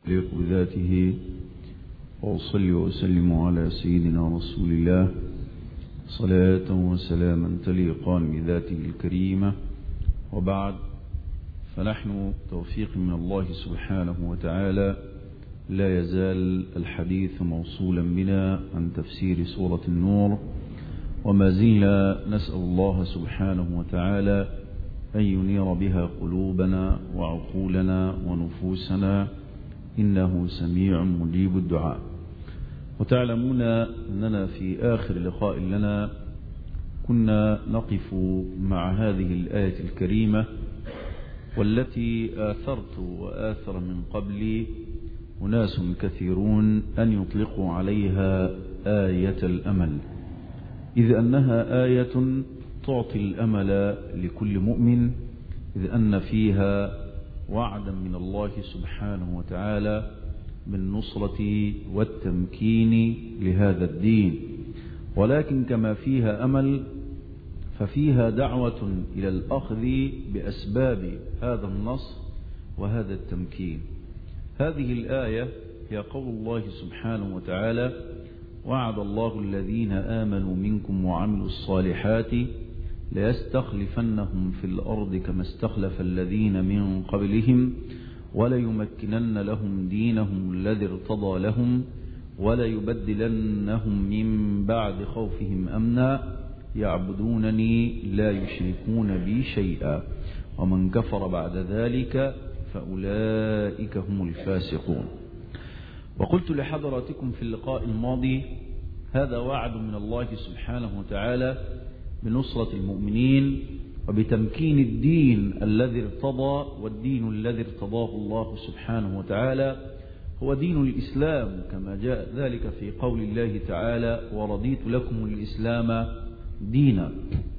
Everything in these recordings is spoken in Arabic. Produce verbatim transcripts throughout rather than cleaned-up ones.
يليق بذاته، وأصلي وأسلم على سيدنا رسول الله صلاة وسلاما تليقان بذاته الكريمة. وبعد، فنحن توفيق من الله سبحانه وتعالى لا يزال الحديث موصولا بنا عن تفسير سورة النور، وما زلنا نسأل الله سبحانه وتعالى أن ينير بها قلوبنا وعقولنا ونفوسنا، إنه سميع مجيب الدعاء. وتعلمون أننا في آخر لقاء لنا كنا نقف مع هذه الآية الكريمة، والتي آثرت وآثر من قبلي أناس كثيرون أن يطلقوا عليها آية الأمل، إذ أنها آية تعطي الأمل لكل مؤمن، إذ أن فيها وعدا من الله سبحانه وتعالى بالنصرة والتمكين لهذا الدين. ولكن كما فيها أمل ففيها دعوة إلى الأخذ بأسباب هذا النصر وهذا التمكين. هذه الآية هي قول الله سبحانه وتعالى: وعد الله الذين آمنوا منكم وعملوا الصالحات ليستخلفنهم في الأرض كما استخلف الذين من قبلهم وليمكنن لهم دينهم الذي ارتضى لهم وليبدلنهم من بعد خوفهم أمنا يعبدونني لا يشركون بي شيئا ومن كفر بعد ذلك فأولئك هم الفاسقون. وقلت لحضراتكم في اللقاء الماضي: هذا وعد من الله سبحانه وتعالى بنصرة المؤمنين وبتمكين الدين الذي ارتضى، والدين الذي ارتضاه الله سبحانه وتعالى هو دين الإسلام، كما جاء ذلك في قول الله تعالى: ورضيت لكم الإسلام دينا.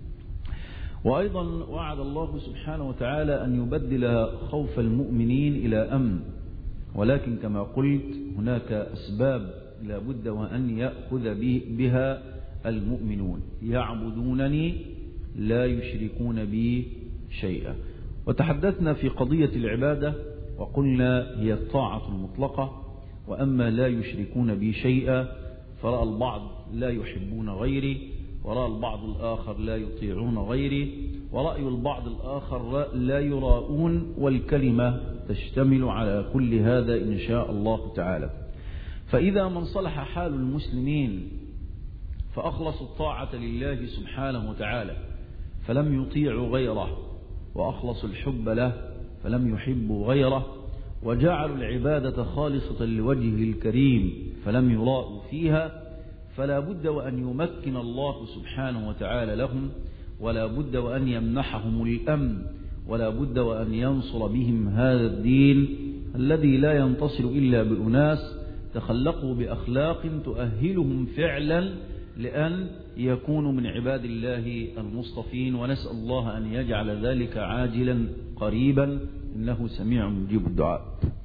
وأيضا وعد الله سبحانه وتعالى أن يبدل خوف المؤمنين إلى أمن، ولكن كما قلت هناك أسباب لا بد وأن يأخذ بها المؤمنون: يعبدونني لا يشركون بي شيئا. وتحدثنا في قضية العبادة وقلنا هي الطاعة المطلقة، وأما لا يشركون بي شيئا فرأى البعض لا يحبون غيري، ورأى البعض الآخر لا يطيعون غيري، ورأي البعض الآخر لا يراؤون، والكلمة تشتمل على كل هذا إن شاء الله تعالى. فإذا من صلح حال المسلمين فأخلصوا الطاعة لله سبحانه وتعالى فلم يطيعوا غيره، وأخلصوا الحب له فلم يحبوا غيره، وجعلوا العبادة خالصة لوجهه الكريم فلم يراءوا فيها، فلا بد وأن يمكن الله سبحانه وتعالى لهم، ولا بد وأن يمنحهم الأمن، ولا بد وأن ينصر بهم هذا الدين الذي لا ينتصر إلا بأناس تخلقوا بأخلاق تؤهلهم فعلا لأن يكونوا من عباد الله المصطفين. ونسأل الله أن يجعل ذلك عاجلا قريبا، إنه سميع مجيب الدعاء.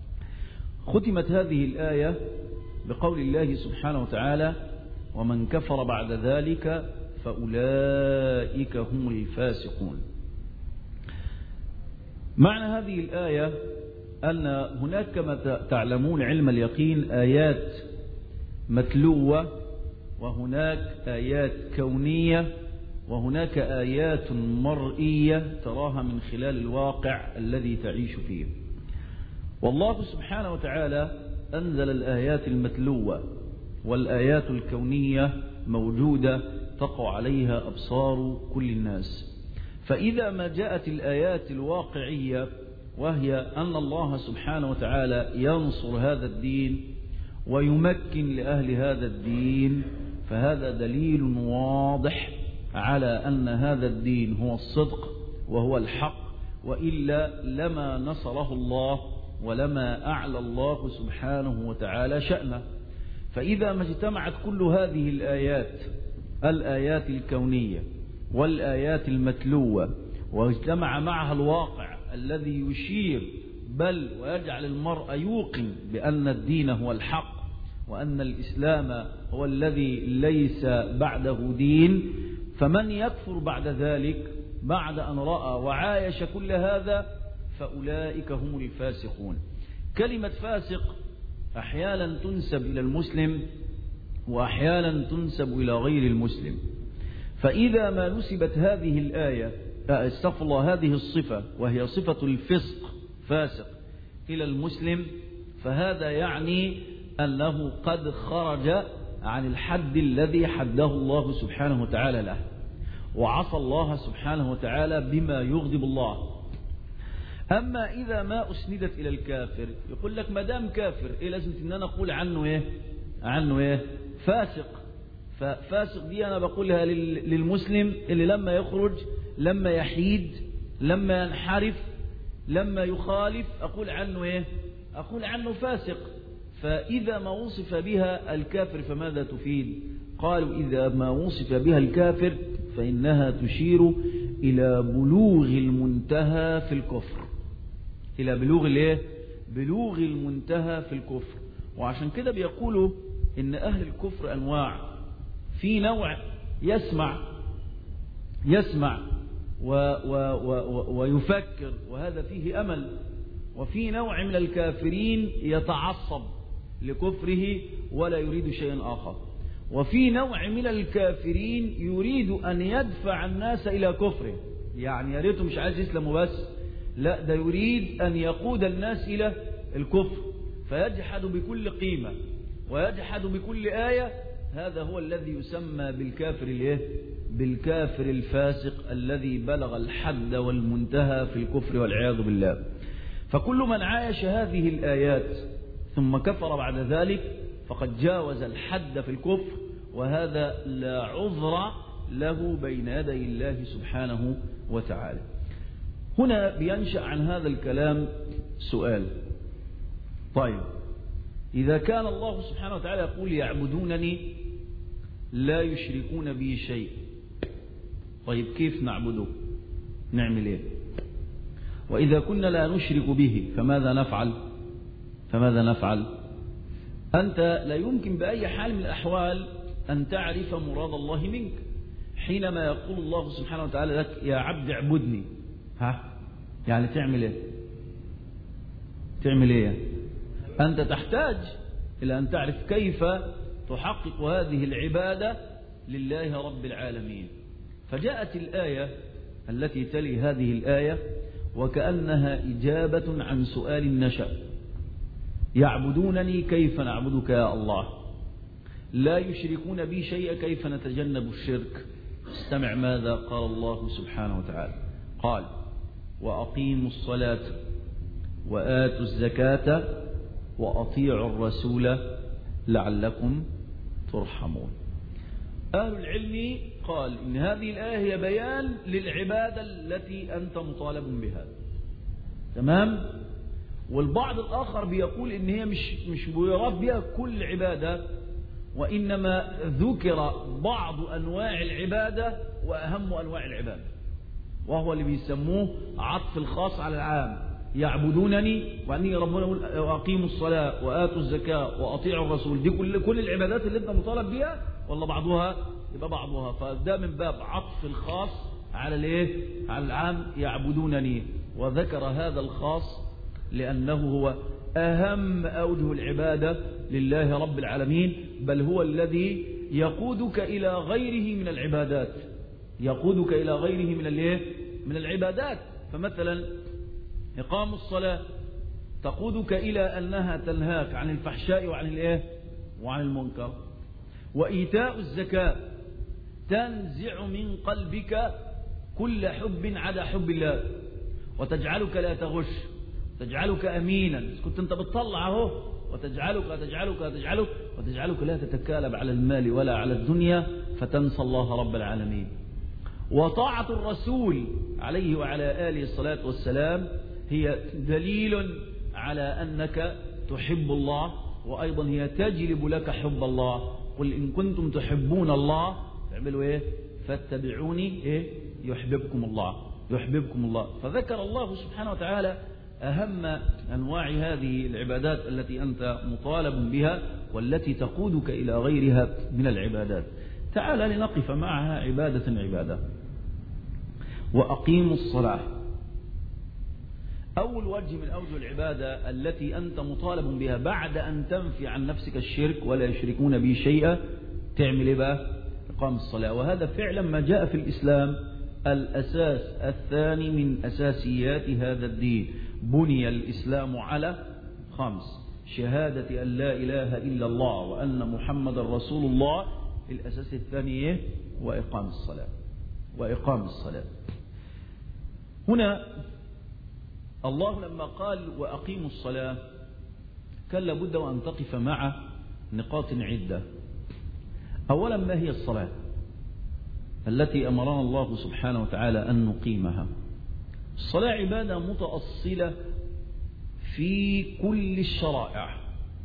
ختمت هذه الآية بقول الله سبحانه وتعالى: ومن كفر بعد ذلك فأولئك هم الفاسقون. معنى هذه الآية أن هناك كما تعلمون علم اليقين آيات متلوة، وهناك آيات كونية، وهناك آيات مرئية تراها من خلال الواقع الذي تعيش فيه. والله سبحانه وتعالى أنزل الآيات المتلوة، والآيات الكونية موجودة تقع عليها أبصار كل الناس. فإذا ما جاءت الآيات الواقعية، وهي أن الله سبحانه وتعالى ينصر هذا الدين ويمكن لأهل هذا الدين، فهذا دليل واضح على أن هذا الدين هو الصدق وهو الحق، وإلا لما نصره الله ولما أعلى الله سبحانه وتعالى شأنه. فإذا ما اجتمعت كل هذه الآيات، الآيات الكونية والآيات المتلوة، واجتمع معها الواقع الذي يشير بل ويجعل المرء يوقن بأن الدين هو الحق، وأن الإسلام هو الذي ليس بعده دين، فمن يكفر بعد ذلك بعد أن رأى وعايش كل هذا فأولئك هم الفاسقون. كلمة فاسق أحيانا تنسب إلى المسلم وأحيانا تنسب إلى غير المسلم. فإذا ما نسبت هذه الآية استغفر الله هذه الصفة وهي صفة الفسق فاسق إلى المسلم، فهذا يعني أنه قد خرج عن الحد الذي حده الله سبحانه وتعالى له، وعصى الله سبحانه وتعالى بما يغضب الله. أما إذا ما أسندت إلى الكافر يقول لك ما دام كافر إيه لازم إن أنا أقول عنه إيه عنه إيه فاسق. ففاسق دي أنا بقولها للمسلم اللي لما يخرج لما يحيد لما ينحرف لما يخالف أقول عنه إيه أقول عنه فاسق. فإذا ما وصف بها الكافر فماذا تفيد؟ قالوا إذا ما وصف بها الكافر فإنها تشير إلى بلوغ المنتهى في الكفر، إلى بلوغ الإيه؟ بلوغ المنتهى في الكفر. وعشان كده بيقولوا إن أهل الكفر أنواع، في نوع يسمع يسمع و و و ويفكر وهذا فيه أمل، وفي نوع من الكافرين يتعصب لكفره ولا يريد شيئا آخر، وفي نوع من الكافرين يريد أن يدفع الناس إلى كفره، يعني يا ريته مش عايز يسلموا بس، لا ده يريد أن يقود الناس إلى الكفر، فيجحد بكل قيمة ويجحد بكل آية. هذا هو الذي يسمى بالكافر الايه؟ بالكافر الفاسق الذي بلغ الحد والمنتهى في الكفر والعياذ بالله. فكل من عايش هذه الآيات ثم كفر بعد ذلك فقد جاوز الحد في الكفر، وهذا لا عذر له بين يدي الله سبحانه وتعالى. هنا بينشأ عن هذا الكلام سؤال، طيب إذا كان الله سبحانه وتعالى يقول يعبدونني لا يشركون بي شيء، طيب كيف نعبده؟ نعمل ايه؟ وإذا كنا لا نشرك به فماذا نفعل؟ فماذا نفعل؟ أنت لا يمكن بأي حال من الأحوال أن تعرف مراد الله منك. حينما يقول الله سبحانه وتعالى لك يا عبد اعبدني، ها يعني تعمل ايه؟ تعمل ايه؟ أنت تحتاج إلى أن تعرف كيف تحقق هذه العبادة لله رب العالمين. فجاءت الآية التي تلي هذه الآية وكأنها إجابة عن سؤال النشأ، يعبدونني كيف نعبدك يا الله؟ لا يشركون بي شيئا كيف نتجنب الشرك؟ استمع ماذا قال الله سبحانه وتعالى، قال وأقيموا الصلاة وآتوا الزكاة وأطيعوا الرسول لعلكم ترحمون. أهل العلم قال إن هذه الآية هي بيان للعبادة التي أنت مطالب بها، تمام؟ والبعض الآخر بيقول إن هي مش مش بيراد بها كل عبادة، وإنما ذكر بعض أنواع العبادة وأهم أنواع العبادة، وهو اللي بيسموه عطف الخاص على العام. يعبدونني وأني ربنا يقول وأقيموا الصلاة وآتوا الزكاة وأطيعوا الرسول، دي كل كل العبادات اللي أنت مطالب بها ولا بعضها؟ يبقى بعضها. فده من باب عطف الخاص على الايه؟ على العام، يعبدونني. وذكر هذا الخاص لأنه هو أهم أوجه العبادة لله رب العالمين، بل هو الذي يقودك إلى غيره من العبادات، يقودك إلى غيره من الايه؟ من العبادات. فمثلا إقام الصلاة تقودك إلى أنها تنهاك عن الفحشاء وعن الايه؟ وعن المنكر. وإيتاء الزكاة تنزع من قلبك كل حب عدا حب الله، وتجعلك لا تغش، تجعلك أمينا، كنت أنت بتطلع اهو، وتجعلك تجعلك تجعلك وتجعلك لا تتكالب على المال ولا على الدنيا فتنسى الله رب العالمين. وطاعة الرسول عليه وعلى آله الصلاة والسلام هي دليل على أنك تحب الله، وأيضا هي تجلب لك حب الله. قل إن كنتم تحبون الله تعملوا إيه؟ فاتبعوني إيه؟ يحببكم الله، يحببكم الله. فذكر الله سبحانه وتعالى أهم أنواع هذه العبادات التي أنت مطالب بها والتي تقودك إلى غيرها من العبادات. تعال لنقف معها عبادة عبادة. وأقيموا الصلاة. أول وجه من أوجه العبادة التي أنت مطالب بها بعد أن تنفي عن نفسك الشرك ولا يشركون به شيئا، تعمل إيه بقى؟ إقام الصلاة. وهذا فعلا ما جاء في الإسلام الأساس الثاني من أساسيات هذا الدين. بني الإسلام على خمس: شهادة أن لا إله إلا الله وأن محمد رسول الله. الأساس الثاني إيه؟ وإقام الصلاة. وإقام الصلاة. هنا الله لما قال وأقيموا الصلاة كان لابد وأن تقف مع نقاط عدة. أولا، ما هي الصلاة التي أمرنا الله سبحانه وتعالى أن نقيمها؟ الصلاة عبادة متأصلة في كل الشرائع،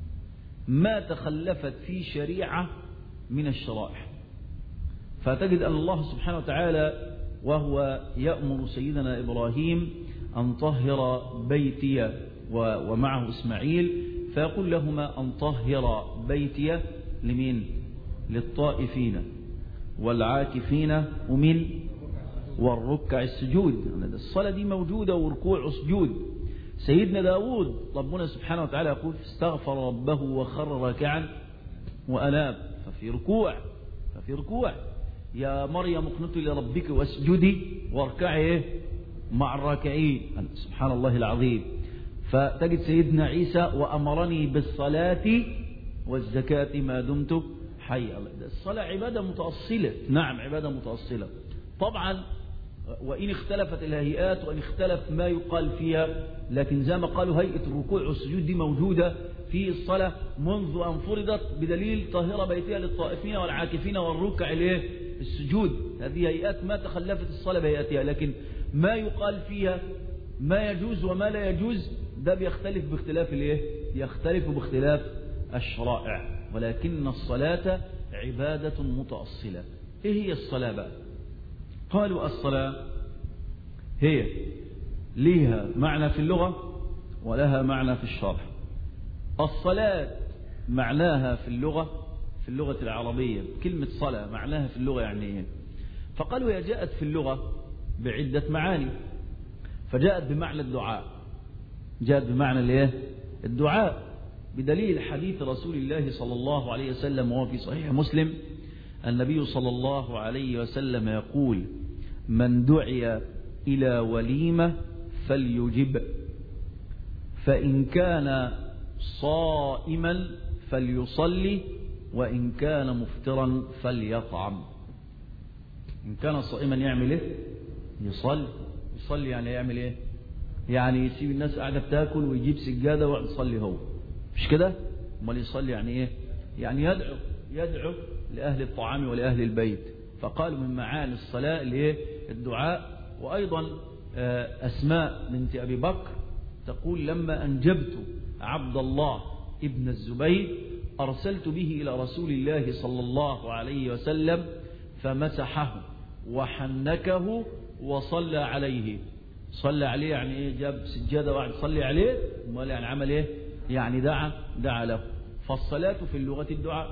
ما تخلفت في شريعة من الشرائع. فتجد أن الله سبحانه وتعالى وهو يأمر سيدنا إبراهيم أن طهر بيتي ومعه إسماعيل، فيقول لهما أن طهر بيتي لمين؟ للطائفين والعاكفين ومن والركع السجود. الصلاة دي موجودة وركوع وسجود. سيدنا داود ربنا سبحانه وتعالى يقول استغفر ربه وخر راكعا وأناب، ففي ركوع ففي ركوع يا مريم اقنتي لربك واسجدي واركعي مع الراكعين. سبحان الله العظيم. فتجد سيدنا عيسى وأمرني بالصلاة والزكاة ما دمت حيا. الصلاة عبادة متأصلة، نعم عبادة متأصلة طبعا، وإن اختلفت الهيئات وإن اختلف ما يقال فيها، لكن زي ما قالوا هيئة الركوع والسجود دي موجودة في الصلاة منذ أن فرضت، بدليل طهر بيتها للطائفين والعاكفين والركع السجود. هذه هيئات ما تخلفت الصلاة بهيئتها، لكن ما يقال فيها ما يجوز وما لا يجوز ده بيختلف باختلاف الايه؟ يختلف باختلاف الشرائع. ولكن الصلاة عبادة متأصلة. ايه هي الصلاة بقى؟ قالوا الصلاة هي ليها معنى في اللغة ولها معنى في الشرع. الصلاة معناها في اللغة في اللغة العربية كلمة صلاة معناها في اللغة يعني ايه؟ فقالوا هي جاءت في اللغة بعدة معاني. فجاءت بمعنى الدعاء، جاءت بمعنى الايه؟ الدعاء، بدليل حديث رسول الله صلى الله عليه وسلم وهو في صحيح مسلم. النبي صلى الله عليه وسلم يقول: من دعي إلى وليمة فليجب، فإن كان صائما فليصلي، وإن كان مفطرا فليطعم. إن كان صائما يعمل إيه؟ يصلي. يصلي يعني يعمل إيه؟ يعني يسيب الناس قاعدة بتاكل ويجيب سجادة ويقعد يصلي هو، مش كده؟ امال يصلي يعني إيه؟ يعني يدعو يدعو لأهل الطعام ولأهل البيت. فقالوا من معاني الصلاة اللي الدعاء. وأيضا أسماء بنت أبي بكر تقول: لما أنجبت عبد الله ابن الزبير أرسلت به إلى رسول الله صلى الله عليه وسلم فمسحه وحنكه وصلى عليه. صلى عليه يعني إيه؟ جاب سجادة وقعد صلي عليه. امال يعني عمل إيه؟ يعني دعا دعا له. فالصلاة في اللغة الدعاء،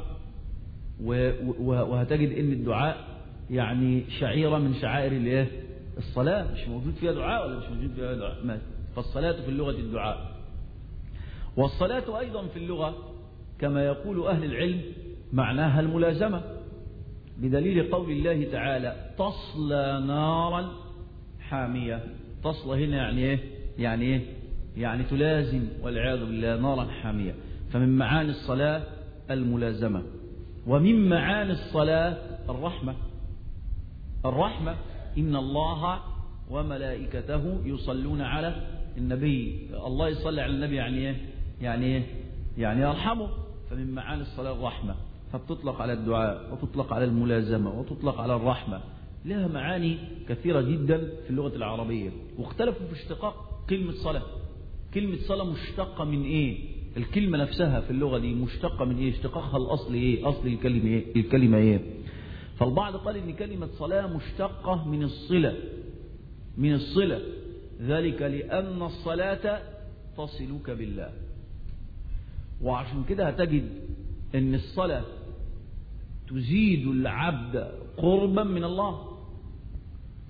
وهتجد ان الدعاء يعني شعيرة من شعائر الايه؟ الصلاة. مش موجود فيها دعاء ولا مش موجود فيها دعاء؟ فالصلاة في اللغة الدعاء. والصلاة ايضا في اللغة كما يقول اهل العلم معناها الملازمة، بدليل قول الله تعالى: تصلى نارا حامية. تصلى هنا يعني ايه؟ يعني ايه؟ يعني تلازم والعياذ بالله نارا حامية. فمن معاني الصلاة الملازمة. ومن معاني الصلاة الرحمة. الرحمة إن الله وملائكته يصلون على النبي. الله يصلي على النبي يعني ايه؟ يعني ايه؟ يعني يرحمه. فمن معاني الصلاة الرحمة، فبتطلق على الدعاء وتطلق على الملازمة وتطلق على الرحمة. لها معاني كثيرة جدا في اللغة العربية. واختلفوا في اشتقاق كلمة صلاة. كلمة صلاة مشتقة من ايه؟ الكلمة نفسها في اللغة دي مشتقة من ايه؟ اشتقاقها الأصل ايه؟ أصل الكلمة ايه؟ الكلمة ايه؟ فالبعض قال ان كلمة صلاة مشتقة من الصلة من الصلة ذلك لأن الصلاة تصلك بالله. وعشان كده هتجد ان الصلاة تزيد العبد قربا من الله.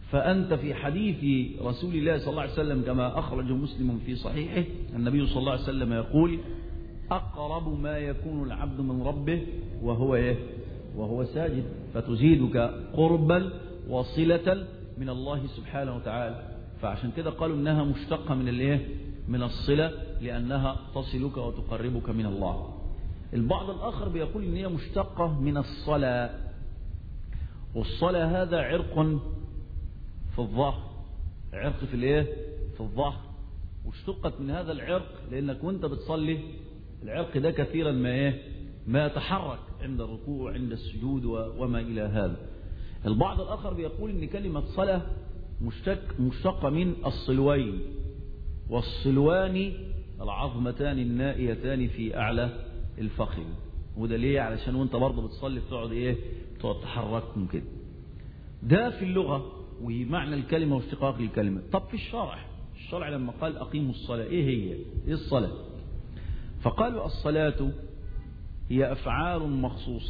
فأنت في حديث رسول الله صلى الله عليه وسلم كما أخرج مسلم في صحيحه النبي صلى الله عليه وسلم يقول أقرب ما يكون العبد من ربه وهو إيه؟ وهو ساجد، فتزيدك قربا وصلة من الله سبحانه وتعالى. فعشان كده قالوا إنها مشتقة من الإيه؟ من الصلة، لأنها تصلك وتقربك من الله. البعض الآخر بيقول إن هي مشتقة من الصلاة، والصلاة هذا عرق في الظهر، عرق في الإيه؟ في الظهر، واشتقت من هذا العرق لأنك وانت بتصلي العرق ده كثيرا ما إيه؟ ما يتحرك عند الركوع عند السجود وما إلى هذا. البعض الآخر بيقول إن كلمة صلاة مشتق مشتقة من الصلوين، والصلوان العظمتان النائيتان في أعلى الفخذ، وده ليه؟ علشان وانت برضه بتصلي بتقعد ايه؟ بتقعد تحركهم كده. ده في اللغة ومعنى الكلمة واشتقاق الكلمة. طب في الشرع، الشرع لما قال أقيموا الصلاة ايه هي؟ ايه الصلاة؟ فقالوا الصلاة هي أفعال مخصوصة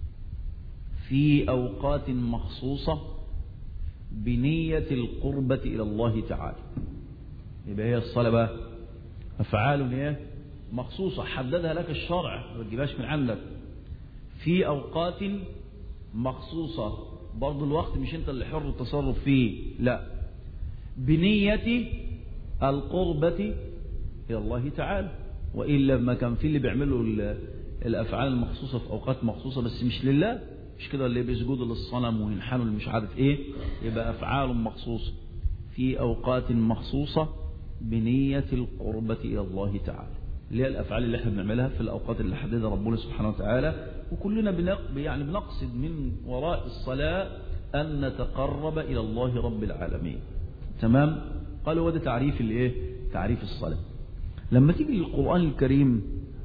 في أوقات مخصوصة بنية القربة إلى الله تعالى. يبقى هي الصلاة بقى أفعال ايه؟ مخصوصة حددها لك الشرع، ما تجيبهاش من عندك، في أوقات مخصوصة، برضو الوقت مش أنت اللي حر التصرف فيه، لا، بنية القربة إلى الله تعالى. وإلا ما كان في اللي بيعملوا الأفعال المخصوصة في أوقات مخصوصة بس مش لله، مش كده اللي بيسجدوا للصنم وينحنوا اللي مش عارف إيه، يبقى أفعال مخصوصة في أوقات مخصوصة بنية القربة إلى الله تعالى، اللي هي الأفعال اللي احنا بنعملها في الأوقات اللي حددها ربنا سبحانه وتعالى. وكلنا بنق... يعني بنقصد من وراء الصلاة أن نتقرب إلى الله رب العالمين. تمام؟ قالوا وده تعريف الإيه؟ تعريف الصلاة. لما تيجي للقرآن الكريم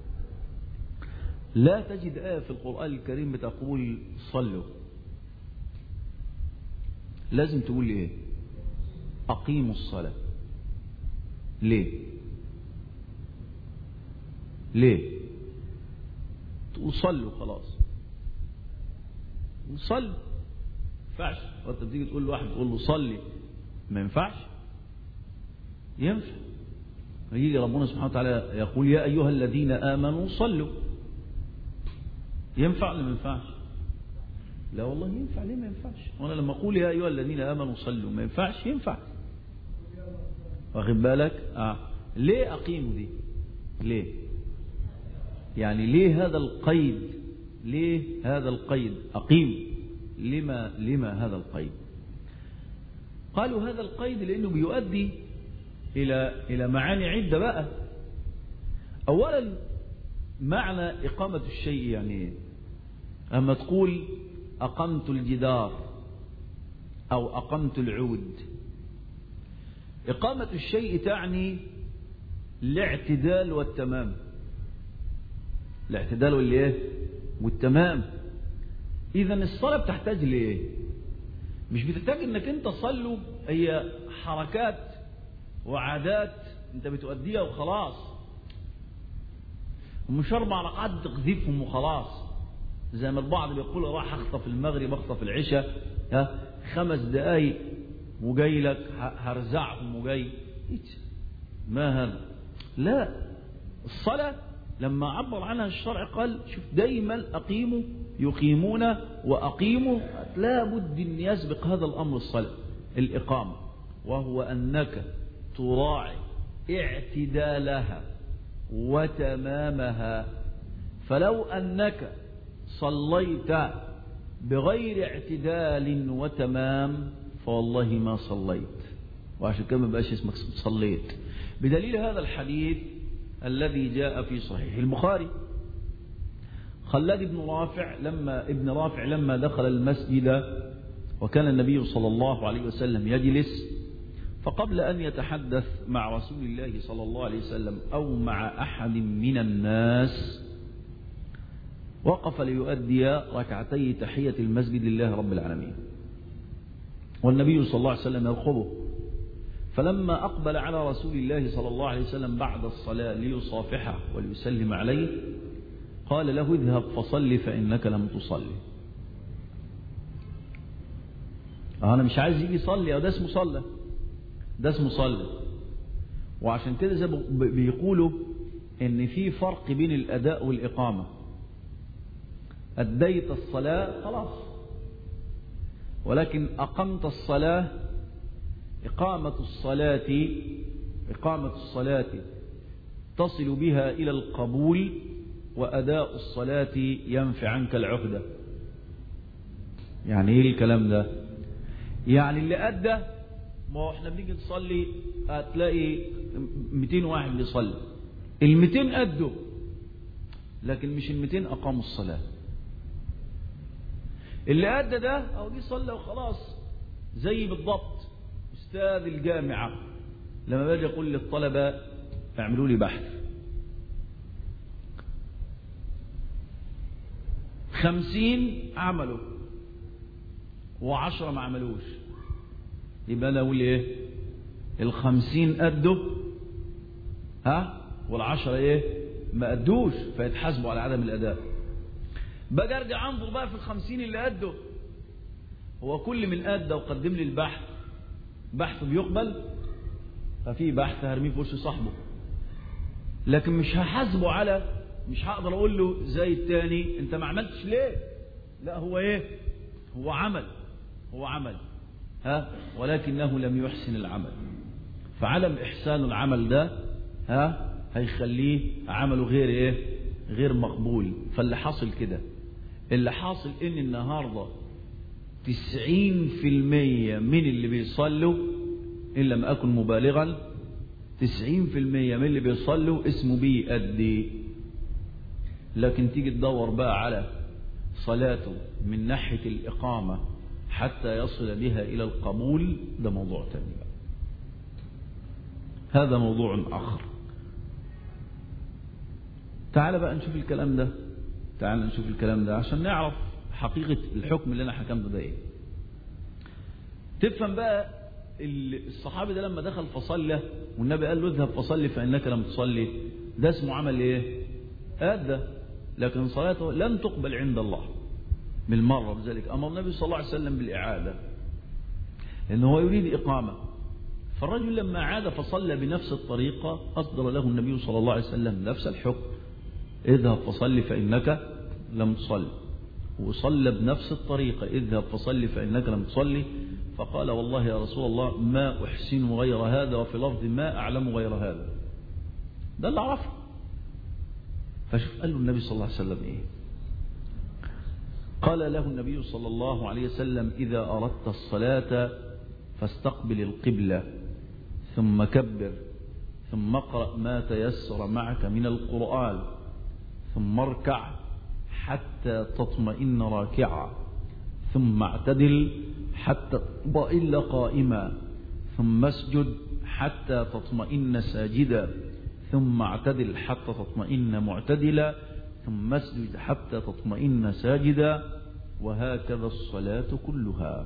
لا تجد آية في القرآن الكريم بتقول صلوا، لازم تقول إيه؟ أقيموا الصلاة. ليه؟ ليه؟ تقول صلوا خلاص، صلوا ما ينفعش. وانت بتيجي تقول لواحد تقول له صلي، ما ينفعش؟ ينفع. يجي ربنا سبحانه وتعالى يقول يا أيها الذين آمنوا صلوا، ينفع ولا ما ينفعش؟ لا والله ينفع. ليه ما ينفعش؟ وانا لما اقول يا أيها الذين آمنوا صلوا ما ينفعش؟ ينفع. واخد بالك؟ اه ليه أقيموا دي؟ ليه؟ يعني ليه هذا القيد؟ ليه هذا القيد أقيم؟ لما لما هذا القيد؟ قالوا هذا القيد لأنه بيؤدي إلى إلى معاني عدة بقى. أولا معنى إقامة الشيء يعني إيه؟ أما تقول أقمت الجدار أو أقمت العود، إقامة الشيء تعني الاعتدال والتمام، الاعتدال والإيه؟ والتمام. إذا الصلاة بتحتاج لإيه؟ مش بتحتاج إنك أنت صلوا، هي حركات وعادات أنت بتؤديها وخلاص، ومش أربع ركعات تقذفهم وخلاص زي ما البعض بيقول راح أخطف المغرب أخطف العشاء، ها خمس دقايق وجاي لك هرزعهم وجاي، ما هذا؟ لا، الصلاة لما عبر عنها الشرع قال شوف دايما أقيموا يقيمون وأقيموا، لا بد أن يسبق هذا الأمر الصلاة الإقامة، وهو أنك تراعي اعتدالها وتمامها. فلو أنك صليت بغير اعتدال وتمام فوالله ما صليت، وعشان كده ما بقاش اسمك صليت. بدليل هذا الحديث الذي جاء في صحيح البخاري، خلاد بن رافع لما ابن رافع لما دخل المسجد وكان النبي صلى الله عليه وسلم يجلس، فقبل أن يتحدث مع رسول الله صلى الله عليه وسلم أو مع أحد من الناس وقف ليؤدي ركعتي تحية المسجد لله رب العالمين، والنبي صلى الله عليه وسلم يرقبه. فلما أقبل على رسول الله صلى الله عليه وسلم بعد الصلاة ليصافحه وليسلم عليه قال له اذهب فصل فإنك لم تصلي. أنا مش عايز يجي يصلي، أو ده اسمه صلى، ده اسمه صلى. وعشان كده زي بيقولوا إن في فرق بين الأداء والإقامة. أديت الصلاة خلاص، ولكن أقمت الصلاة، إقامة الصلاة إقامة الصلاة تصل بها إلى القبول، وأداء الصلاة ينفي عنك العهدة. يعني إيه الكلام ده؟ يعني اللي أدى، ما هو إحنا بنيجي نصلي هتلاقي مئتين واحد بيصلي، المئتين أدوا، لكن مش المئتين أقاموا الصلاة. اللي أدى ده أو دي صلى وخلاص. زي بالضبط أستاذ الجامعة لما باجي أقول للطلبة اعملوا لي بحث، خمسين عملوا وعشرة ما عملوش، يبقى أنا أقول إيه؟ الخمسين أدوا ها والعشرة إيه؟ ما أدوش، فيتحاسبوا على عدم الأداء. بقى أرجع أنظر بقى في الخمسين اللي أدوا، هو كل من أدى وقدم لي البحث بحث بيقبل، ففي بحث هرميه في وش صاحبه، لكن مش هحاسبه على، مش هقدر أقول له زي التاني أنت ما عملتش ليه؟ لا، هو إيه؟ هو عمل، هو عمل ها ولكنه لم يحسن العمل، فعدم إحسان العمل ده ها هيخليه عمله غير إيه؟ غير مقبول. فاللي حاصل كده، اللي حاصل إن النهاردة تسعين في المية من اللي بيصلوا، إن لم أكن مبالغا، تسعين في المية من اللي بيصلوا اسمه بيأدي، لكن تيجي تدور بقى على صلاته من ناحية الإقامة حتى يصل بها إلى القبول، ده موضوع تاني بقى. هذا موضوع آخر. تعال بقى نشوف الكلام ده، تعال نشوف الكلام ده عشان نعرف حقيقة الحكم اللي أنا حكمته ده إيه. تفهم بقى الصحابي ده لما دخل فصلى والنبي قال له اذهب فصلي فإنك لم تصلي، ده اسمه عمل إيه؟ أدى، لكن صلاته لم تقبل عند الله بالمرة. بذلك أمر النبي صلى الله عليه وسلم بالإعادة، لأنه هو يريد إقامة. فالرجل لما عاد فصلى بنفس الطريقة أصدر له النبي صلى الله عليه وسلم نفس الحكم، اذهب فصلي فإنك لم تصلي. وصلى بنفس الطريقة، اذهب فصلي فإنك لم تصلي. فقال والله يا رسول الله ما أحسن غير هذا، وفي لفظ ما أعلم غير هذا، ده اللي عرفه. فشوف قال له النبي صلى الله عليه وسلم إيه؟ قال له النبي صلى الله عليه وسلم إذا أردت الصلاة فاستقبل القبلة ثم كبر ثم اقرأ ما تيسر معك من القرآن ثم اركع حتى تطمئن راكعا ثم اعتدل حتى تطمئن قائما ثم اسجد حتى تطمئن ساجدا ثم اعتدل حتى تطمئن معتدلا ثم اسجد حتى تطمئن ساجدا، وهكذا الصلاة كلها.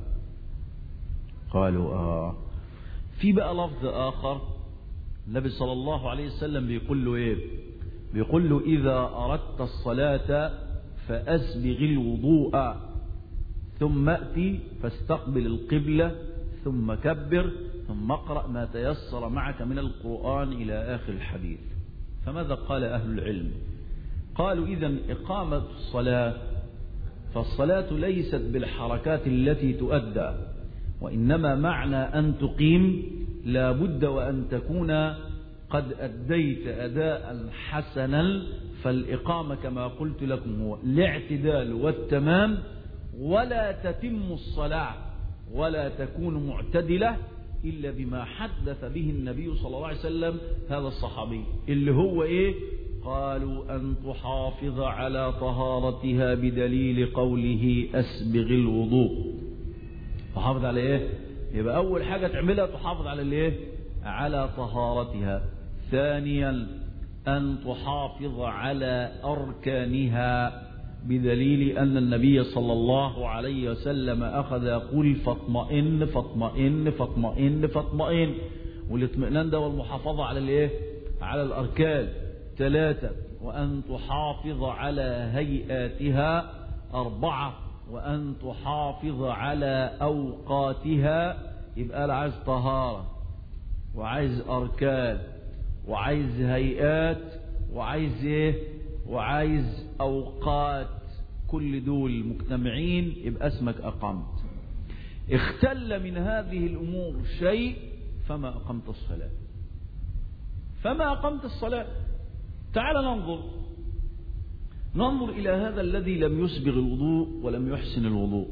قالوا آه. في بقى لفظ آخر النبي صلى الله عليه وسلم بيقول له إيه؟ بيقول له إذا أردت الصلاة فأسبغ الوضوء ثم أتي فاستقبل القبلة ثم كبر ثم اقرأ ما تيسر معك من القرآن إلى آخر الحديث. فماذا قال أهل العلم؟ قالوا إذن إقامة الصلاة، فالصلاة ليست بالحركات التي تؤدى، وإنما معنى أن تقيم لا بد وأن تكون قد أديت أداء حسنا. فالإقامة كما قلت لكم هو الاعتدال والتمام، ولا تتم الصلاة ولا تكون معتدلة إلا بما حدث به النبي صلى الله عليه وسلم هذا الصحابي، اللي هو إيه؟ قالوا أن تحافظ على طهارتها بدليل قوله أسبغ الوضوء. تحافظ على إيه؟ يبقى أول حاجة تعملها تحافظ على الإيه؟ على طهارتها. ثانيا أن تحافظ على أركانها بدليل أن النبي صلى الله عليه وسلم أخذ يقول فاطمئن فاطمئن فاطمئن فاطمئن، والاطمئنان ده والمحافظة على الإيه؟ على الأركان. ثلاثة وأن تحافظ على هيئاتها. أربعة وأن تحافظ على أوقاتها، يبقى عايز طهارة وعايز أركان وعايز هيئات وعايز إيه وعايز أوقات، كل دول مجتمعين يبقى اسمك أقمت. اختل من هذه الأمور شيء فما أقمت الصلاة، فما أقمت الصلاة. تعال ننظر ننظر إلى هذا الذي لم يسبغ الوضوء ولم يحسن الوضوء.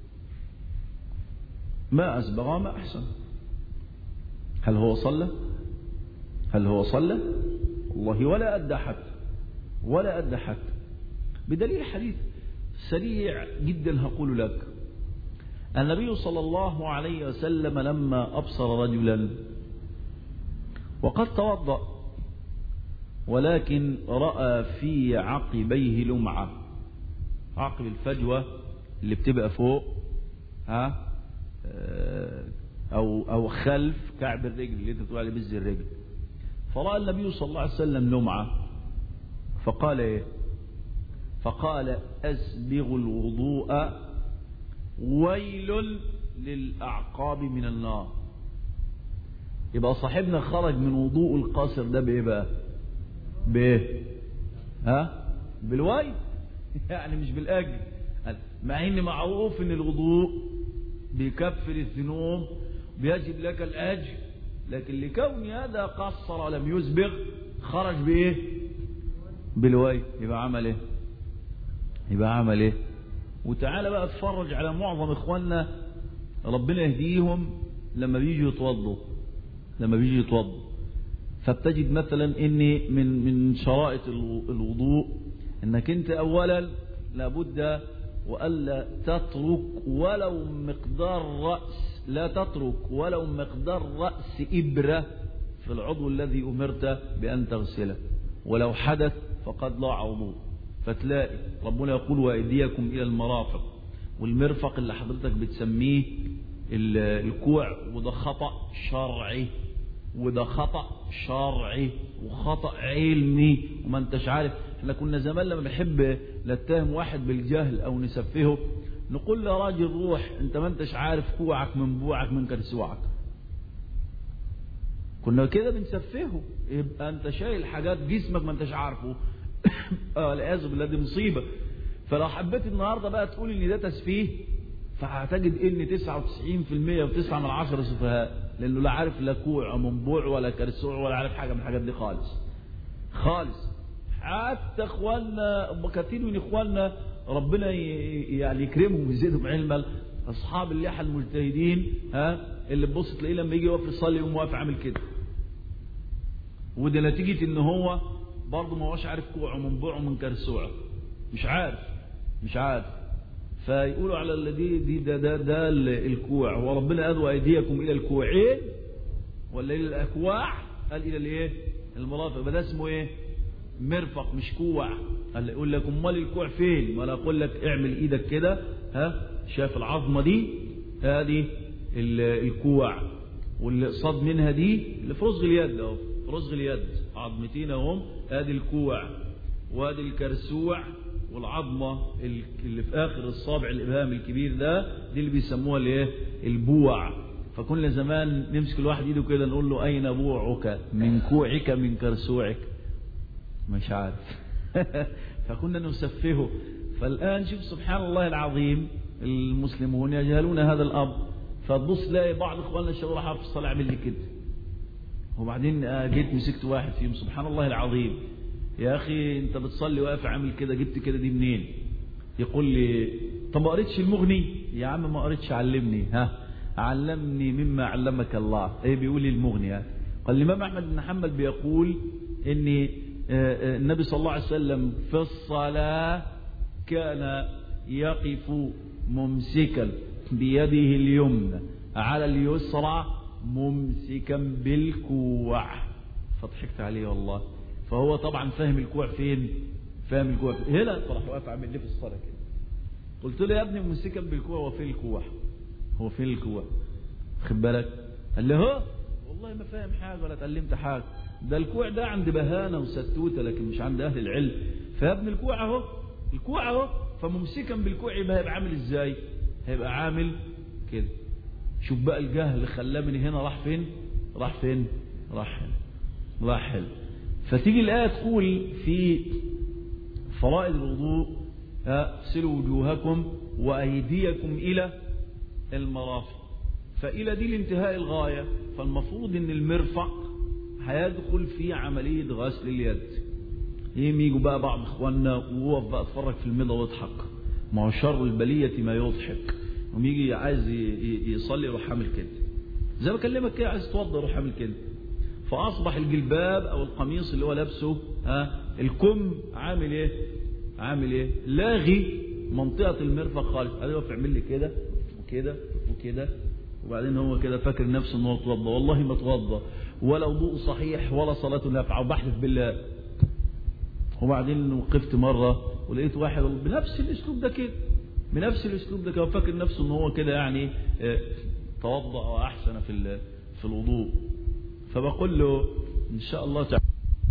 ما أسبغ ما أحسن. هل هو صلى؟ هل هو صلى؟ والله ولا أدى حتى ولا أدى حتى، بدليل حديث سريع جدا هقول لك. النبي صلى الله عليه وسلم لما أبصر رجلا وقد توضأ ولكن رأى في عقبيه لمعة، عقب الفجوة اللي بتبقى فوق ها أو أو خلف كعب الرجل اللي أنت بتقول عليه بز الرجل، فرأى النبي صلى الله عليه وسلم لمعة فقال إيه؟ فقال أسبغ الوضوء ويل للأعقاب من النار. يبقى صاحبنا خرج من وضوء القاصر ده بإيه بقى؟ بإيه؟ ها؟ بالويل يعني مش بالأجر، مع إن معروف إن الوضوء بيكفر الذنوب بيجب لك الأجر، لكن لكون هذا قصر ولم يسبغ خرج بإيه؟ بالويل. يبقى عمل إيه؟ يبقى عمل إيه؟ وتعالى بقى اتفرج على معظم إخواننا ربنا يهديهم لما بيجوا يتوضوا لما بيجوا يتوضوا فبتجد مثلا ان من من شرائط الوضوء انك انت اولا لابد والا تترك ولو مقدار رأس لا تترك ولو مقدار رأس إبرة في العضو الذي أمرت بأن تغسله، ولو حدث فقد ضاع وضوء. فتلاقي ربنا يقول وأيديكم إلى المرافق، والمرفق اللي حضرتك بتسميه الكوع، وده خطأ شرعي وده خطأ شرعي وخطأ علمي وما انتش عارف. احنا كنا زمان لما بنحب نتهم واحد بالجهل او نسفهه نقول له راجل روح انت ما انتش عارف كوعك من بوعك من كرسوعك. كنا كده بنسفهه، يبقى انت شايل حاجات جسمك ما انتش عارفه. اه العياذ بالله دي مصيبه. فلو حبيت النهارده بقى تقول ان ده تسفيه فهتجد ان تسعة وتسعين بالمئة وتسعة من عشرة سفهاء، لانه لا عارف لا كوع ومنبوع ولا كرسوع ولا عارف حاجه من الحاجات دي خالص خالص. حتى اخواننا كثير من اخواننا ربنا يعني يكرمهم ويزيدهم علما، اصحاب اللحى المجتهدين ها اللي تبص تلاقيه لما يجي يقف يصلي يقوم واقف عامل كده، وده نتيجه ان هو برضه ما هوش عارف كوع ومنبوع ومن كرسوع، مش عارف مش عارف فيقولوا على الذي دي ده ده ده الكوع. وربنا قال وايديكم الى الكوعين ولا الى الاكواع؟ قال الى الايه؟ المرافق. ده اسمه ايه؟ مرفق مش كوع. قال يقول لك امال الكوع فين؟ ولا اقول لك اعمل ايدك كده ها شايف العظمه دي هذه الكوع، واللي قصاد منها دي اللي في رزغ اليد اهو، في رزغ اليد عظمتين اهم، ادي الكوع وادي الكرسوع، والعظمه اللي في اخر الصابع الابهام الكبير ده دي اللي بيسموها الايه؟ البوع. فكنا زمان نمسك الواحد ايده كده نقول له اين بوعك؟ من كوعك من كرسوعك؟ مش عارف. فكنا نسفهه. فالان شوف سبحان الله العظيم المسلمون يجهلون هذا الامر، فتبص تلاقي بعض اخواننا الشباب في الصلاه عمل لي كده، وبعدين جيت مسكت واحد فيهم سبحان الله العظيم يا أخي أنت بتصلي واقف عامل كده جبت كده دي منين؟ يقول لي طب ما قريتش المغني؟ يا عم ما قريتش علمني. ها علمني مما علمك الله. ايه بيقول لي المغني؟ ها قال الإمام أحمد بن حنبل بيقول إن النبي صلى الله عليه وسلم في الصلاة كان يقف ممسكا بيده اليمنى على اليسرى ممسكا بالكوع. فضحكت عليه والله. فهو طبعا فاهم الكوع فين؟ فاهم الكوع فين؟ هنا فراح واقف عامل ليه في الصلاه كده. قلت له يا ابني ممسكا بالكوع، وفين الكوع؟ هو فين الكوع؟ خد بالك؟ قال لي هو والله ما فاهم حاجه ولا اتعلمت حاجه، ده الكوع ده عند بهانه وستوته لكن مش عند اهل العلم. فيا ابني الكوع اهو، الكوع اهو فممسكا بالكوع يبقى هيبقى عامل ازاي؟ هيبقى عامل كده. شوف بقى الجهل خلاه من هنا راح فين؟ راح فين؟ راح هنا، راح هنا. فتيجي الآية تقول في فرائض الوضوء اغسلوا وجوهكم وأيديكم إلى المرافق، فإلى دي لانتهاء الغاية. فالمفروض إن المرفق هيدخل في عملية غسل اليد. يم يجوا بقى بعض إخواننا ووقف بقى اتفرج في الميضة واضحك، ما هو شر البلية ما يضحك، يوم يجي عايز يصلي يروح عامل كده زي ما بكلمك كده، عايز يتوضى يروح عامل كده. فأصبح الجلباب أو القميص اللي هو لابسه ها الكم عامل إيه؟ عامل إيه؟ لاغي منطقة المرفق خالص. هذا يقف يعمل لي كده وكده وكده، وبعدين هو كده فاكر نفسه إنه توضى. والله ما توضى ولا وضوء صحيح ولا صلاة نافعة، وبحلف بالله. وبعدين وقفت مرة ولقيت واحد بنفس الأسلوب ده كده، بنفس الأسلوب ده كده، وفاكر نفسه إنه هو كده يعني توضأ وأحسن في في الوضوء. فبقول له إن شاء الله تعالى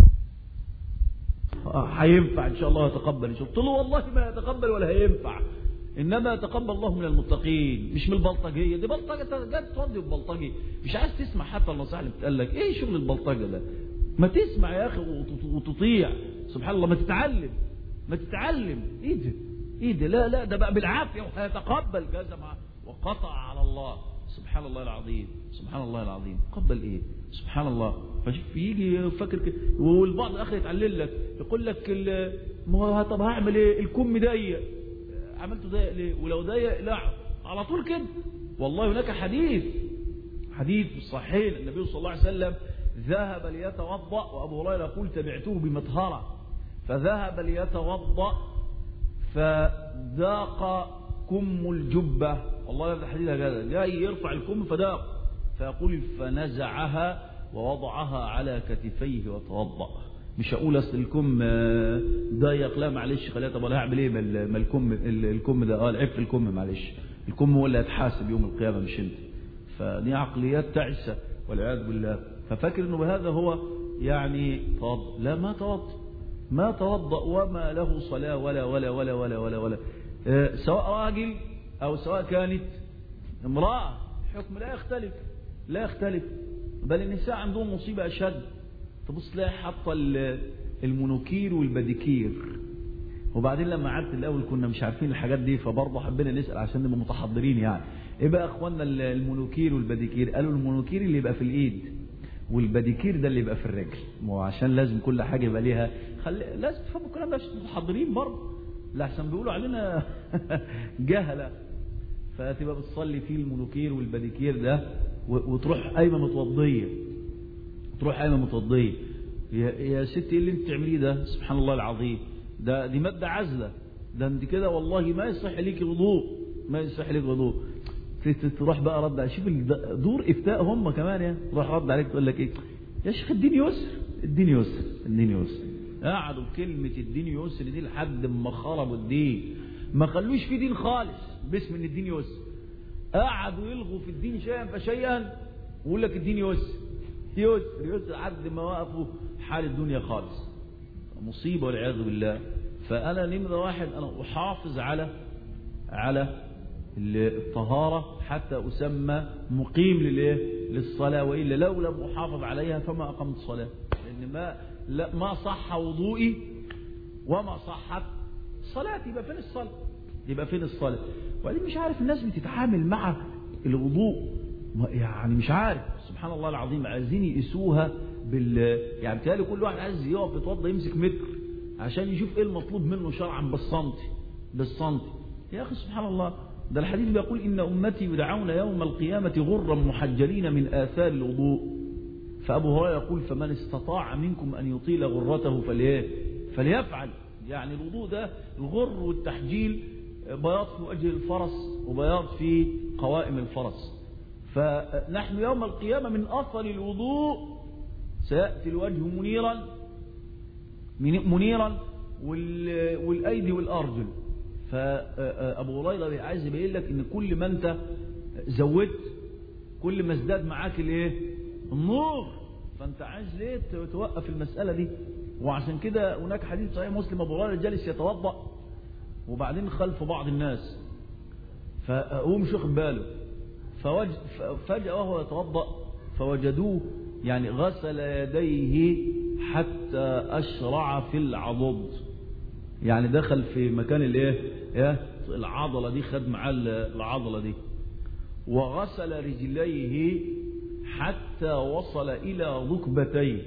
هينفع إن شاء الله يتقبل. قلت له والله ما يتقبل ولا هينفع، إنما يتقبل الله من المتقين مش من البلطجية. دي بلطجة جت تودي ببلطجي، مش عايز تسمع حتى النصائح اللي بتقال لك. إيه شغل البلطجة ده؟ ما تسمع يا أخي وتطيع. سبحان الله، ما تتعلم ما تتعلم. إيه ده؟ إيه ده؟ لا لا، ده بقى بالعافية وهيتقبل جزم وقطع على الله. سبحان الله العظيم، سبحان الله العظيم. قبل ايه؟ سبحان الله. فشوف يجي فاكر كده، والبعض الاخر يتعلل لك يقول لك ما هو طب هعمل ايه؟ الكم ضيق، عملته ضيق ليه؟ ولو ضيق لا على طول كده. والله هناك حديث حديث في الصحيحين النبي صلى الله عليه وسلم ذهب ليتوضا، وابو هريره يقول تبعته بمطهره، فذهب ليتوضا فذاق كم الجبة. والله هذا الحديث هذا جاي يرفع الكم فداق، فيقول فنزعها ووضعها على كتفيه وتوضأ. مش هقول اصل الكم ضيق، لا معلش خليها. طب انا هعمل ايه؟ ما الكم الكم ده اه العيب في الكم، معلش الكم هو اللي هيتحاسب يوم القيامه مش انت. فدي عقليات تعسه والعياذ بالله. ففاكر انه بهذا هو يعني توضأ. لا، ما توضأ ما توضأ وما له صلاه ولا ولا ولا ولا ولا ولا أه سواء راجل او سواء كانت امراه، الحكم لا يختلف لا يختلف. بل النساء عندهم مصيبه اشد. تبص تلاقي حاطه المونوكير والباديكير. وبعدين لما قعدت الاول كنا مش عارفين الحاجات دي، فبرضه حبينا نسال عشان نبقى متحضرين. يعني ايه بقى اخواننا المونوكير والباديكير؟ قالوا المونوكير اللي يبقى في الايد، والباديكير ده اللي يبقى في الرجل. وعشان لازم كل حاجه يبقى ليها خلي... لازم تفهموا الكلام ده عشان متحضرين برضه، لا احسن بيقولوا علينا جهله. فتبقى بتصلي فيه المونوكير والباديكير ده وتروح قايمه متوضيه، تروح قايمه متوضيه. يا, يا ستي ايه اللي انت بتعمليه ده؟ سبحان الله العظيم، ده دي ماده عازله، ده انت كده والله ما يصح ليك وضوء، ما يصح ليك وضوء. تروح بقى رد على شوف دور افتاء هم كمان، يعني تروح رد عليك تقول لك ايه؟ يا شيخ الدين يسر، الدين يسر، الدين يسر. قعدوا كلمه الدين يسر دي لحد ما خربوا الدين، ما خلوش في دين خالص باسم ان الدين يسر. قعدوا يلغوا في الدين شيئا فشيئا ويقول لك الدين يسر يسر يسر لحد ما وقفوا حال الدنيا خالص. مصيبه والعياذ بالله. فانا نمره واحد انا احافظ على على الطهاره حتى اسمى مقيم للايه؟ للصلاه، والا لو لم احافظ عليها فما اقمت صلاه، لان ما لا ما صح وضوئي وما صحت صلاتي. يبقى فين الصلاه؟ يبقى فين الصلاه؟ وبعدين مش عارف الناس بتتعامل مع الوضوء يعني مش عارف. سبحان الله العظيم، عايزين يقيسوها بال يعني بتهيألي كل واحد عايز يقف يتوضى يمسك متر عشان يشوف ايه المطلوب منه شرعا بالسنتي بالسنتي. يا اخي سبحان الله، ده الحديث بيقول ان امتي يدعون يوم القيامه غرا محجلين من اثار الوضوء. فابو هريره يقول فمن استطاع منكم ان يطيل غرته فليه فليفعل. يعني الوضوء ده الغر والتحجيل بياض في وجه الفرس وبياض في قوائم الفرس. فنحن يوم القيامة من أثر الوضوء سيأتي الوجه منيرا منيرا والأيدي والأرجل. فأبو هريرة عايز يبين لك إن كل ما أنت زودت كل ما ازداد معاك الايه؟ النور. فأنت عايز ليه توقف المسألة دي؟ وعشان كده هناك حديث صحيح مسلم أبو هريرة جالس يتوضأ وبعدين خلف بعض الناس، فهو مش واخد باله، فوج... فجأة وهو يتوضأ فوجدوه يعني غسل يديه حتى أشرع في العضد، يعني دخل في مكان الايه العضلة دي، خد معاه العضلة دي، وغسل رجليه حتى وصل إلى ركبتيه.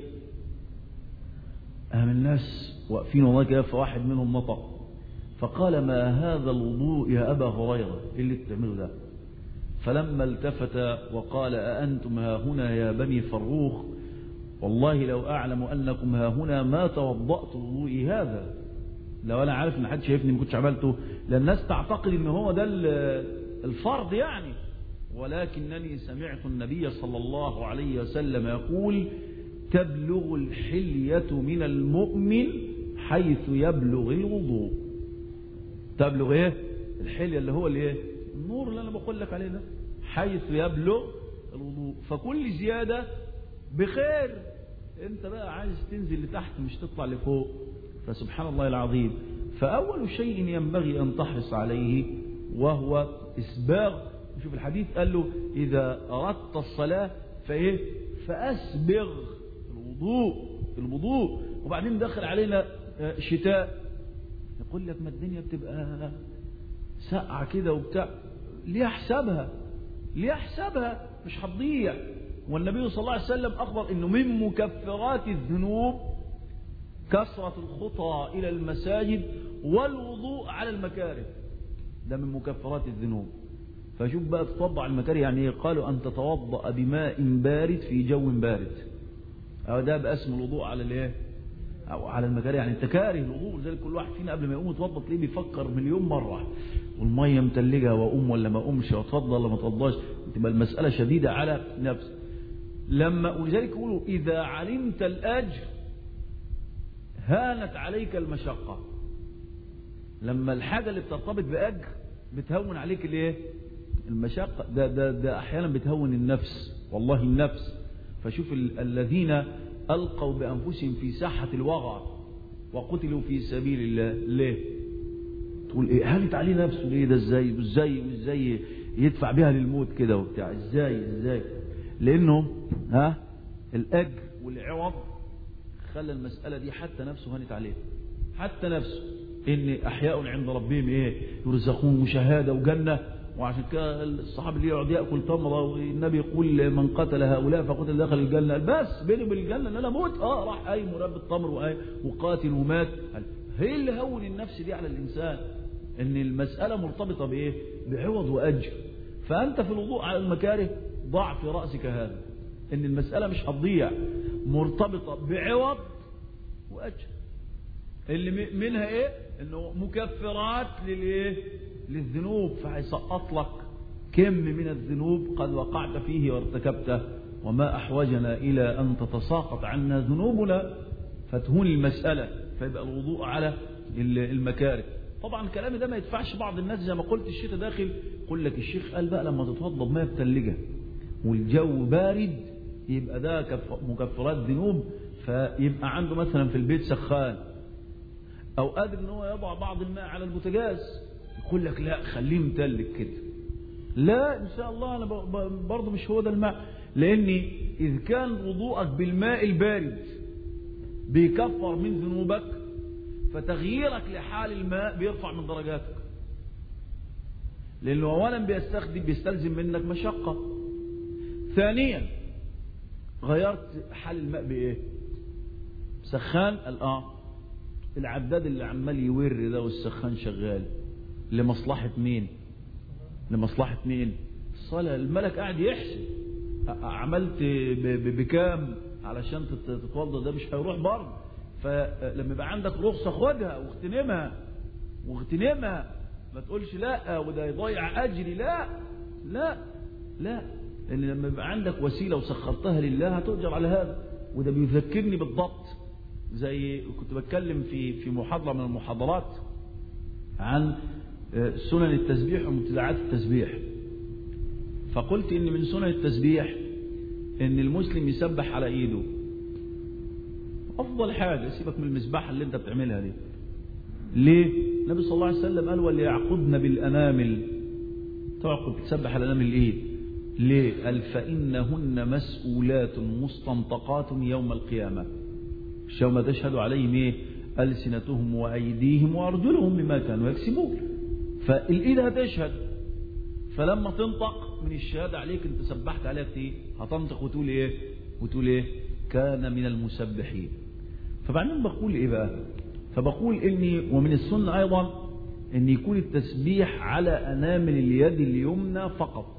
أهم الناس واقفين والله كده، فواحد منهم نطق فقال: ما هذا الوضوء يا أبا هريرة؟ إيه اللي بتعمله ده؟ فلما التفت وقال: أأنتم ها هنا يا بني فروخ؟ والله لو أعلم أنكم ها هنا ما توضأت وضوئي هذا. لو أنا عارف إن حد شايفني ما كنتش عملته، لأن الناس تعتقد إن هو ده الفرض يعني، ولكنني سمعت النبي صلى الله عليه وسلم يقول: تبلغ الحلية من المؤمن حيث يبلغ الوضوء. تبلغ ايه الحلية؟ اللي هو الايه النور اللي انا بقول لك عليه ده، حيث يبلغ الوضوء. فكل زيادة بخير، انت بقى عايز تنزل لتحت مش تطلع لفوق. فسبحان الله العظيم. فاول شيء ينبغي ان تحرص عليه وهو اسباغ. شوف الحديث قال له: اذا اردت الصلاة فايه فاسبغ الوضوء الوضوء. وبعدين دخل علينا شتاء، يقول لك ما الدنيا بتبقى ساقعة كده وبتاع، ليه حسابها ليه حسابها مش هتضيع. والنبي صلى الله عليه وسلم أخبر إنه من مكفرات الذنوب كثرة الخطى إلى المساجد والوضوء على المكاره، ده من مكفرات الذنوب. فشوف بقى تطبع المكاره يعني ايه؟ قالوا أن تتوضأ بماء بارد في جو بارد، أو ده باسم الوضوء على الايه أو على المكاره، يعني انت كاره الوضوء. لذلك كل واحد فينا قبل ما يقوم يتوضا تلاقيه بيفكر مليون مرة، والمية متلجة وأقوم ولا ما أقومش، وأتفضل ولا ما أتفضلش، تبقى المسألة شديدة على نفسك. لما ولذلك يقولوا: إذا علمت الأجر هانت عليك المشقة. لما الحاجة اللي بترتبط بأجر بتهون عليك الايه المشقة، ده, ده, ده أحيانا بتهون النفس، والله النفس. فشوف ال الذين ألقوا بأنفسهم في ساحة الوغى وقتلوا في سبيل الله، ليه؟ تقول إيه هانت عليه نفسه ليه؟ ده ازاي وازاي وازاي يدفع بها للموت كده وبتاع، ازاي ازاي لأنه ها الأجر والعوض خلى المسألة دي حتى نفسه هانت عليه، حتى نفسه. إن أحياء عند ربهم إيه يرزقون مشاهدة وجنة. وعشان كده الصحابي اللي يقعد ياكل تمره والنبي يقول: من قتل هؤلاء فقتل دخل الجنه. بس بيني وبين الجنه ان انا اموت، اه راح اي مربي التمر وقاتل ومات. هي اللي هون النفس دي على الانسان، ان المساله مرتبطه بايه؟ بعوض واجر. فانت في الوضوء على المكاره ضع في راسك هذا، ان المساله مش هتضيع، مرتبطه بعوض واجر. اللي منها ايه؟ انه مكفرات للايه؟ للذنوب، فهيسقط لك كم من الذنوب قد وقعت فيه وارتكبته. وما احوجنا الى ان تتساقط عنا ذنوبنا فتهون المسألة، فيبقى الوضوء على المكاره. طبعا كلامي ده ما يدفعش بعض الناس زي ما قلت الشتاء داخل، يقول لك الشيخ قال بقى لما تتوضا بميه متلجه والجو بارد يبقى ده مكفرات ذنوب، فيبقى عنده مثلا في البيت سخان او قادر ان هو يضع بعض الماء على البوتاجاز، يقول لك لا خليه متلج كده. لا ان شاء الله انا برضه مش هو ده الماء، لان اذ كان وضوءك بالماء البارد بيكفر من ذنوبك، فتغييرك لحال الماء بيرفع من درجاتك، لانه اولا بيستخدم بيستلزم منك مشقة، ثانيا غيرت حال الماء بايه؟ سخان. الان العداد اللي عمال يور ده والسخان شغال لمصلحة مين؟ لمصلحة مين؟ الصلاة. الملك قاعد يحسب عملت بكام علشان تتوضى، ده مش هيروح برضه. فلما يبقى عندك رخصة خدها واغتنمها واغتنمها، ما تقولش لا وده يضيع أجري. لا لا لا، لأن لما يبقى عندك وسيلة وسخرتها لله هتؤجر على هذا. وده بيذكرني بالضبط زي كنت بتكلم في في محاضرة من المحاضرات عن سنن التسبيح ومبتدعات التسبيح، فقلت إن من سنن التسبيح إن المسلم يسبح على إيده. أفضل حاجة، سيبك من المسبحة اللي أنت بتعملها دي. ليه؟ النبي صلى الله عليه وسلم قال وليعقدن بالأنامل، تعقد تسبح على أنامل الإيد. ليه؟ قال فإنهن مسؤولات مستنطقات يوم القيامة، مش يوم تشهد عليهم إيه؟ ألسنتهم وأيديهم وأرجلهم بما كانوا يكسبون. فالإيد هتشهد، فلما تنطق من الشهادة عليك أنت سبحت عليك إيه؟ هتنطق وتقول إيه؟ وتقول إيه؟ كان من المسبحين. فبعدين بقول إيه بقى؟ فبقول إني ومن السنة أيضا إن يكون التسبيح على أنامل اليد اليمنى فقط.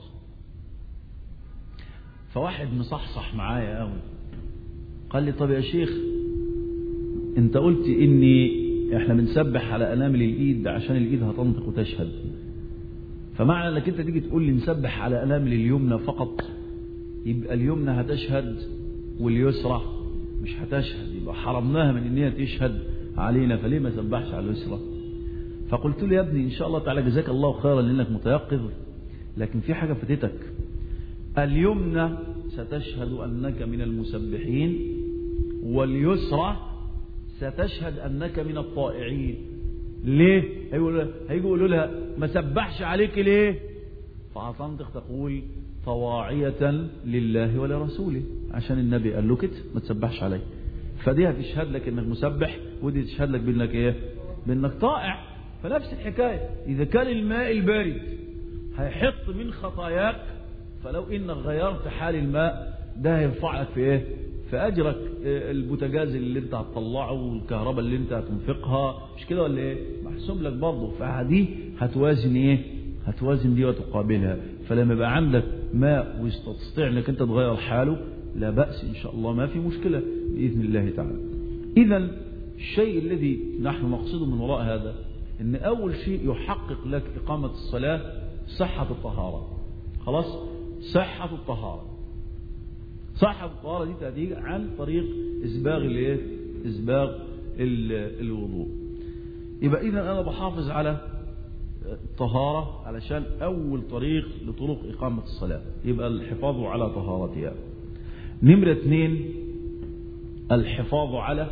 فواحد مصحصح معايا قوي قال لي طب يا شيخ انت قلت اني احنا بنسبح على انامل الايد عشان الايد هتنطق وتشهد، فمعنى انك انت تيجي تقول لي نسبح على انامل اليمنى فقط يبقى اليمنى هتشهد واليسرى مش هتشهد، يبقى حرمناها من ان هي تشهد علينا، فليه ما سبحش على اليسرى؟ فقلت له يا ابني ان شاء الله تعالى جزاك الله خيرا لانك متيقظ، لكن في حاجه فاتتك. اليمنى ستشهد انك من المسبحين، واليسرى ستشهد انك من الطائعين. ليه؟ هيقولوا هيقولوا لها ما سبحش عليك ليه؟ فهتنطق تقول طواعية لله ولرسوله، عشان النبي قال له كده ما تسبحش عليه. فدي هتشهد لك انك مسبح، ودي تشهد لك بانك ايه؟ بانك طائع. فنفس الحكايه، اذا كان الماء البارد هيحط من خطاياك، فلو انك غيرت حال الماء ده هيرفع لك في ايه؟ في اجرك. البوتاجاز اللي انت هتطلعه والكهرباء اللي انت هتنفقها، مش كده ولا ايه؟ محسوب لك برضه. فدي هتوازن ايه؟ هتوازن دي وتقابلها. فلما يبقى عندك ماء وتستطيع انك انت تغير حاله لا بأس ان شاء الله، ما في مشكلة بإذن الله تعالى. اذا الشيء الذي نحن نقصده من وراء هذا ان اول شيء يحقق لك اقامة الصلاة صحة الطهارة. خلاص؟ صحة الطهارة. صحة الطهارة دي تأتي عن طريق اسباغ الايه؟ اسباغ الوضوء. يبقى اذا انا بحافظ على الطهارة علشان اول طريق لطرق اقامة الصلاة، يبقى الحفاظ على طهارتها. نمرة اثنين الحفاظ على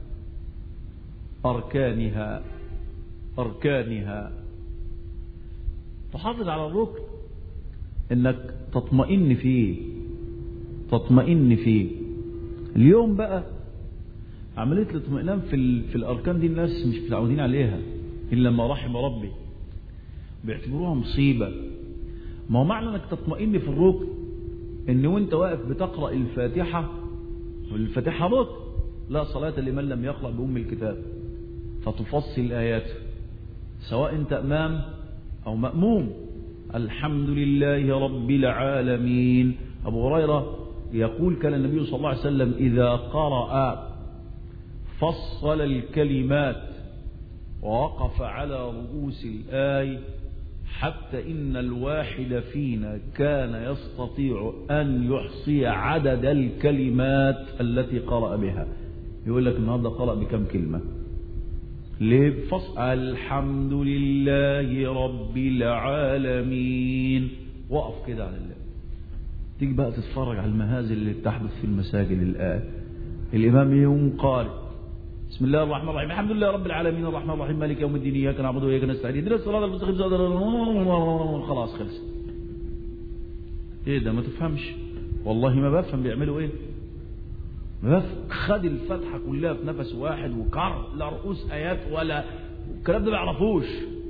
اركانها. اركانها تحافظ على الركن انك تطمئن فيه، تطمئن فيه. اليوم بقى عملية الاطمئنان في, في الاركان دي الناس مش متعودين عليها الا لما رحم ربي، بيعتبروها مصيبة. ما هو معنى انك تطمئن في الركن ان وانت واقف بتقرأ الفاتحة، والفاتحة ركن، لا صلاة لمن لم يقرأ بأم الكتاب، فتفصل آياته سواء انت امام او مأموم. الحمد لله رب العالمين. ابو هريرة يقول كان النبي صلى الله عليه وسلم اذا قرأ فصل الكلمات ووقف على رؤوس الآية، حتى إن الواحد فينا كان يستطيع أن يحصي عدد الكلمات التي قرأ بها. يقول لك النهارده قرأ بكم كلمة؟ ليه؟ بفصل الحمد لله رب العالمين. وقف كده على الله. تيجي بقى تتفرج على المهازل اللي بتحدث في المساجد الآن. الإمام يوم قارئ بسم الله الرحمن الرحيم الحمد لله رب العالمين الرحمن الرحيم مالك يوم الدين اياك نعبد واياك نستعين اهدنا الصراط المستقيم. خلاص خلص. ايه ده؟ ما تفهمش والله ما بفهم بيعملوا ايه. ما بفهم. خد الفتحه كلها في نفس واحد وكر لا رؤوس ايات ولا الكلام ده ما يعرفوش.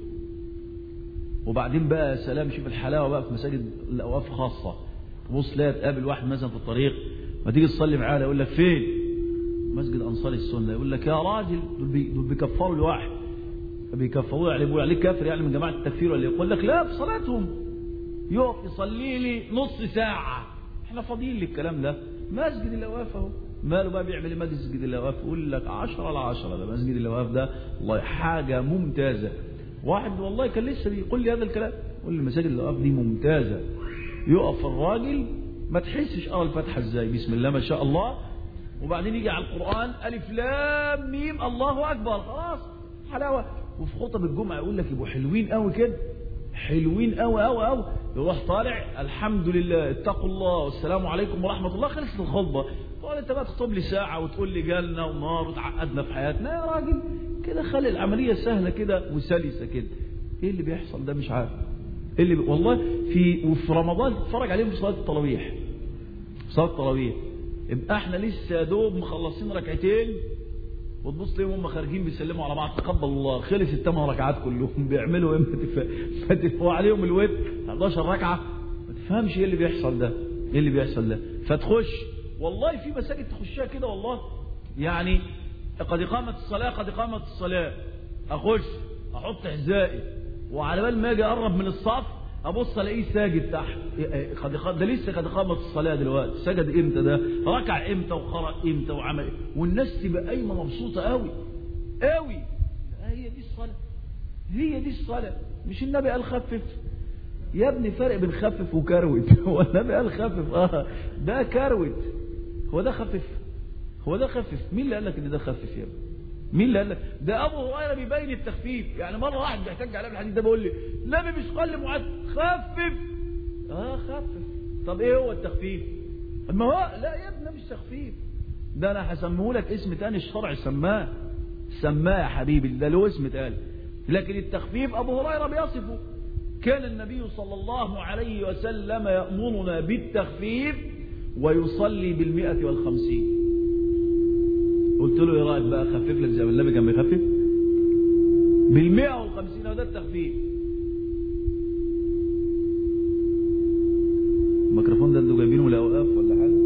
وبعدين بقى سلام، شوف الحلاوه بقى في مساجد الاوقاف خاصه، تبص لا تقابل واحد مثلا في الطريق ما تيجي تصلي معاه يقول لك فين؟ مسجد أنصار السنة. يقول لك يا راجل دول بيكفروا الواحد، بيكفروا يعني بيقول عليك كافر يعني من جماعة التكفير ولا يقول لك لا في صلاتهم يقف يصلي لي نص ساعة. احنا فاضيين للكلام ده. مسجد الأوقاف اهو ماله بقى بيعمل ايه؟ مسجد الأوقاف يقول لك عشرة على عشرة. ده مسجد الأوقاف ده والله حاجة ممتازة. واحد والله كان لسه بيقول لي هذا الكلام، يقول لي مساجد الأوقاف دي ممتازة. يقف الراجل ما تحسش قرأ الفاتحة ازاي، بسم الله ما شاء الله، وبعدين يجي على القرآن ألف لام ميم الله أكبر، خلاص حلاوة. وفي خطب الجمعة يقول لك يبقوا حلوين قوي كده، حلوين قوي قوي قوي. يروح طالع الحمد لله اتقوا الله والسلام عليكم ورحمة الله، خلصت الخطبة. تقول انت بقى تخطب لي ساعة وتقول لي جنة ونار وتعقدنا في حياتنا يا راجل. كده خلي العملية سهلة كده وسلسة كده. ايه اللي بيحصل ده؟ مش عارف ايه اللي بي... والله في وفي رمضان تتفرج عليهم في صلاة التراويح، صلاة التراويح يبقى احنا لسه دوب مخلصين ركعتين وتبص ليهم هم خارجين بيسلموا على بعض تقبل الله، خلص الثمان ركعات كلهم بيعملوا ايه؟ ما تفهم عليهم الوتر احداشر ركعة، ما تفهمش ايه اللي بيحصل ده، ايه اللي بيحصل ده. فتخش والله في مساجد تخشها كده والله يعني قد إقامة الصلاة قد إقامة الصلاة، أخش أحط حذائي وعلى بال ما أجي أقرب من الصف أبص ألاقيه ساجد تحت. قد ده لسه قد إقامة الصلاة دلوقتي، سجد إمتى ده؟ ركع إمتى وقرأ إمتى وعمل، والناس تبقى قايمة مبسوطة قوي قوي. هي دي الصلاة، هي دي الصلاة. مش النبي قال خفف يا ابني؟ فرق بين خفف وكروت. هو النبي قال خفف؟ اه ده كروت. هو ده خفف؟ هو ده خفف؟ مين اللي قال لك ان ده خفف يا ابني؟ مين اللي قال لك؟ ده ابو هريره بيبين التخفيف. يعني مره واحد بيحتاج على الحديث ده بيقول لي النبي مش قال لمعاذ خفف؟ اه خفف. طب ايه هو التخفيف؟ ما هو لا يا ابني مش تخفيف، ده انا هسميه لك اسم تاني الشرع سماه، سماه يا حبيبي، ده له اسم تاني. لكن التخفيف ابو هريره بيصفه، كان النبي صلى الله عليه وسلم يأمرنا بالتخفيف ويصلي بالمئة والخمسين. قلت له ايه رايك بقى اخفف لك زي ما النبي كان بيخفف بالمئة والخمسين؟ وده التخفيف. الميكروفون ده انتوا جايبينه لاوقاف ولا حاجه؟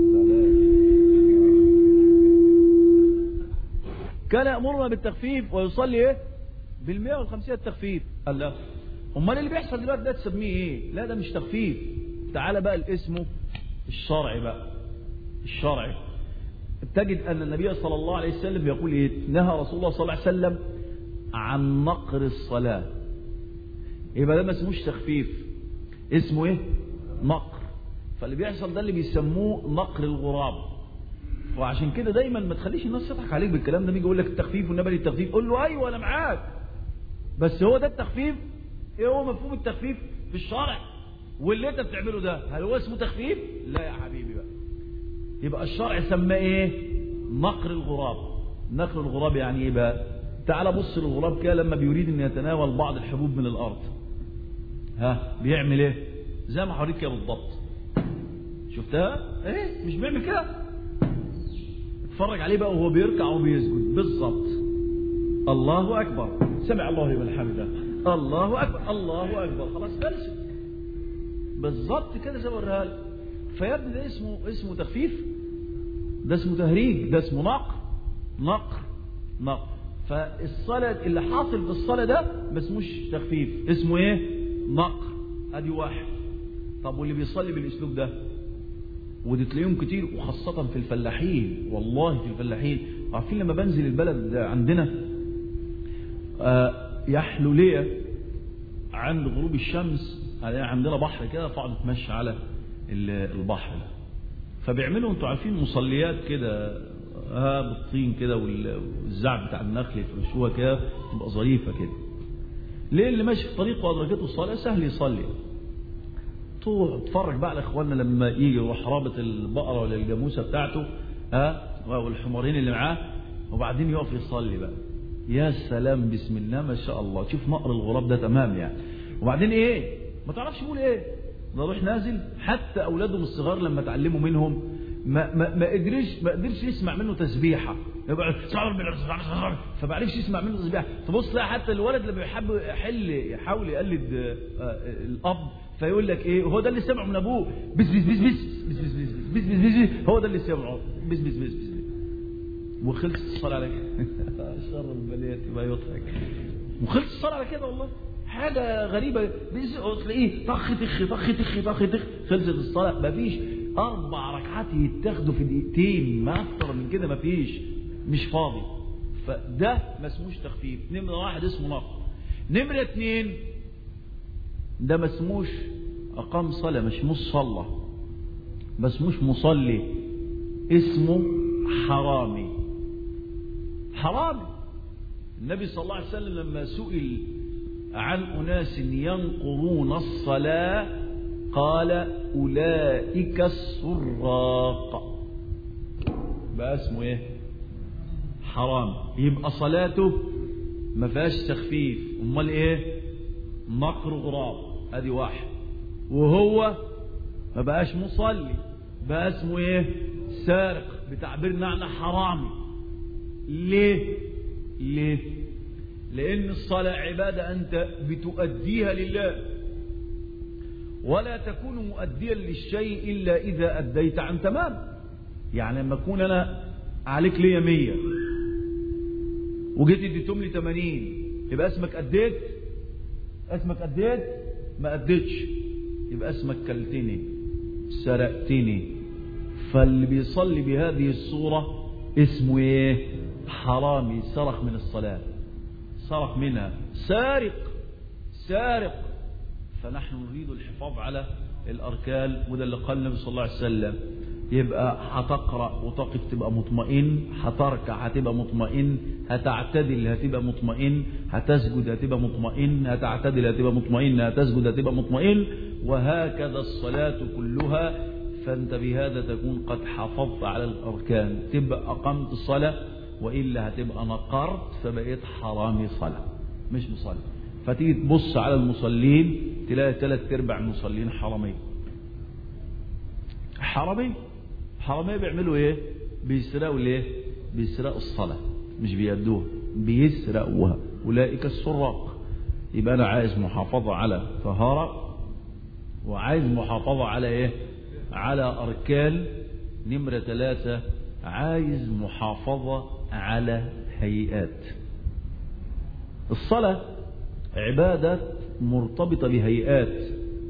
كان يأمرنا بالتخفيف ويصلي ايه بالمئة والخمسين التخفيف. قال لا، امال اللي بيحصل دلوقتي ده تسميه ايه؟ لا ده مش تخفيف. تعال بقى لاسمه الشرعي بقى، الشرعي. تجد أن النبي صلى الله عليه وسلم يقول إيه؟ نهى رسول الله صلى الله عليه وسلم عن نقر الصلاة. يبقى ده ما اسموش تخفيف، اسمه إيه؟ نقر. فاللي بيحصل ده اللي بيسموه نقر الغراب. وعشان كده دايما ما تخليش الناس تضحك عليك بالكلام ده. بيجي يقول لك التخفيف والنبي التخفيف، قول له أيوه أنا معاك، بس هو ده التخفيف؟ إيه هو مفهوم التخفيف في الشرع؟ واللي أنت بتعمله ده هل هو اسمه تخفيف؟ لا يا حبيبي بقى. يبقى الشرع سماه ايه؟ نقر الغراب. نقر الغراب يعني ايه بقى؟ تعال بص للغراب كده لما بيريد ان يتناول بعض الحبوب من الارض، ها بيعمل ايه؟ زي ما حوريك كده بالضبط. شفتها؟ ايه مش بيعمل كده؟ اتفرج عليه بقى وهو بيركع وبيسجد بالضبط. الله اكبر، سمع الله لمن حمده، الله اكبر، الله اكبر، خلاص خلصت. بالضبط كده زي ما وريها لك. فيا ابني ده اسمه اسمه تخفيف؟ ده اسمه تهريج، ده اسمه نقر، نقر نقر. فالصلاة اللي حاصل في الصلاة ده ما اسموش تخفيف، اسمه ايه؟ نقر. ادي واحد. طب واللي بيصلي بالاسلوب ده، ودي تلاقيهم كتير وخاصة في الفلاحين، والله في الفلاحين. عارفين لما بنزل البلد عندنا آه يحلو ليا عند غروب الشمس عندنا بحر كده، فاقعد اتمشى على البحر ده. فبيعملوا انتوا عارفين مصليات كده ها بالطين كده والزعب بتاع النخل يفرشوها كده تبقى ظريفه كده. ليه اللي ماشي في طريقه وادركته الصلاه سهل يصلي. تتفرج بقى على اخواننا لما يجي يروح رابط البقره ولا الجاموسه بتاعته ها والحمارين اللي معاه وبعدين يقف يصلي بقى. يا سلام بسم الله ما شاء الله، تشوف نقر الغراب ده تمام يعني. وبعدين ايه؟ ما تعرفش يقول ايه؟ ده روح نازل. حتى اولادهم الصغار لما تعلموا منهم ما ما ما قدرش ما قدرش يسمع منه تسبيحه، يبقى فما عرفش يسمع منه تسبيحه. تبص تلاقي حتى الولد لما بيحب يحل يحاول يقلد الاب فيقول لك ايه؟ هو ده اللي سمعه من ابوه، بس بس بس بس بس بس بس بس هو ده اللي سمعه، بس بس بس بس وخلصت الصلاه على كده. شر البليات ما يضحك. وخلصت الصلاه على كده والله. حاجة غريبة. تلاقيه طخ تخ طخ تخ طخ تخ خلصت الصلاة. مفيش أربع ركعات يتاخدوا في دقيقتين، ما أكتر من كده مفيش، مش فاضي. فده ما اسموش تخفيف. نمرة واحد اسمه نقر. نمرة اتنين ده ما اسموش أقام صلاة، مش اسموش صلى، ما اسموش مصلي، اسمه حرامي. حرامي. النبي صلى الله عليه وسلم لما سئل عن أناس ينقرون الصلاة قال أولئك السراق. بقى اسمه ايه؟ حرام. يبقى صلاته ما فيهاش تخفيف، امال ايه؟ نقر غراب، ادي واحد. وهو ما بقاش مصلي، بقى اسمه ايه؟ سارق، بتعبيرنا احنا حرامي. ليه؟ ليه؟ لان الصلاة عبادة انت بتؤديها لله، ولا تكون مؤديا للشيء الا اذا اديت عن تمام. يعني لما اكون انا عليك ليا مية وجيت اديتهم لي تمانين، يبقى اسمك اديت؟ اسمك اديت؟ ما اديتش، يبقى اسمك كلتني، سرقتني. فاللي بيصلي بهذه الصورة اسمه ايه؟ حرامي، سرق من الصلاة، سرق منها، سارق سارق. فنحن نريد الحفاظ على الأركان، وده اللي قال النبي صلى الله عليه وسلم. يبقى هتقرأ وتقف تبقى مطمئن، هتركع هتبقى مطمئن، هتعتدل هتبقى مطمئن، هتسجد هتبقى مطمئن، هتعتدل هتبقى مطمئن، هتسجد هتبقى مطمئن، وهكذا الصلاة كلها. فأنت بهذا تكون قد حافظت على الأركان، تبقى أقمت الصلاة، وإلا هتبقى نقرت فبقيت حرامي صلاة مش مصلي. فتيجي تبص على المصلين تلاقي ثلاث ارباع المصلين حرامي. حرامي حرامي بيعملوا ايه؟ بيسرقوا ليه؟ بيسرقوا الصلاة، مش بيدوها، بيسرقوها. أولئك السراق. يبقى أنا عايز محافظة على طهارة، وعايز محافظة على ايه؟ على أركان. نمرة ثلاثة، عايز محافظة على هيئات. الصلاة عبادة مرتبطة بهيئات،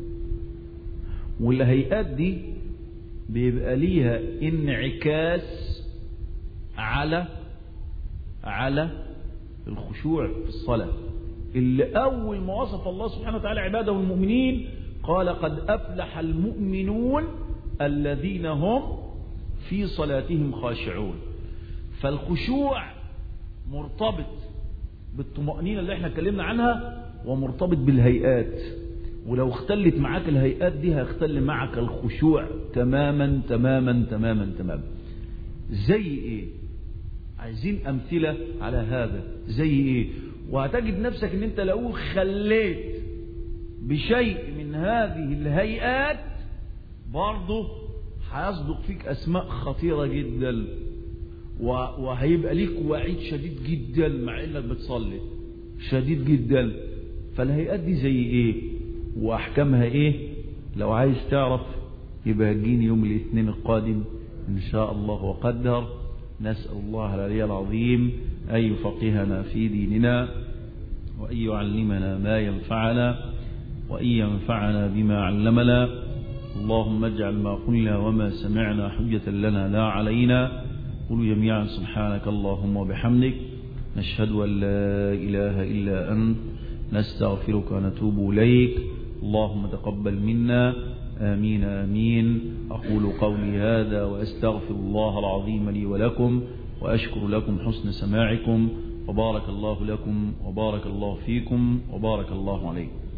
والهيئات دي بيبقى ليها انعكاس على على الخشوع في الصلاة، اللي أول ما وصف الله سبحانه وتعالى عباده المؤمنين قال قد أفلح المؤمنون الذين هم في صلاتهم خاشعون. فالخشوع مرتبط بالطمأنينة اللي احنا اتكلمنا عنها، ومرتبط بالهيئات. ولو اختلت معاك الهيئات دي هيختل معك الخشوع تماما تماما تماما تماما. زي ايه؟ عايزين امثلة على هذا. زي ايه؟ وهتجد نفسك ان انت لو خليت بشيء من هذه الهيئات برضه هيصدق فيك اسماء خطيرة جدا، وهيبقى ليك وعيد شديد جدا مع انك بتصلي، شديد جدا. فالهيئات دي زي ايه واحكامها ايه؟ لو عايز تعرف يبقى جيني يوم الاثنين القادم ان شاء الله وقدر. نسأل الله العلي العظيم ان يفقهنا في ديننا، وان يعلمنا ما ينفعنا، وان ينفعنا بما علمنا. اللهم اجعل ما قلنا وما سمعنا حجة لنا لا علينا. قولوا جميعا سبحانك اللهم وبحمدك، نشهد أن لا إله إلا أنت، نستغفرك ونتوب إليك. اللهم تقبل منا، آمين آمين. أقول قولي هذا وأستغفر الله العظيم لي ولكم، وأشكر لكم حسن سماعكم، وبارك الله لكم وبارك الله فيكم وبارك الله عليكم.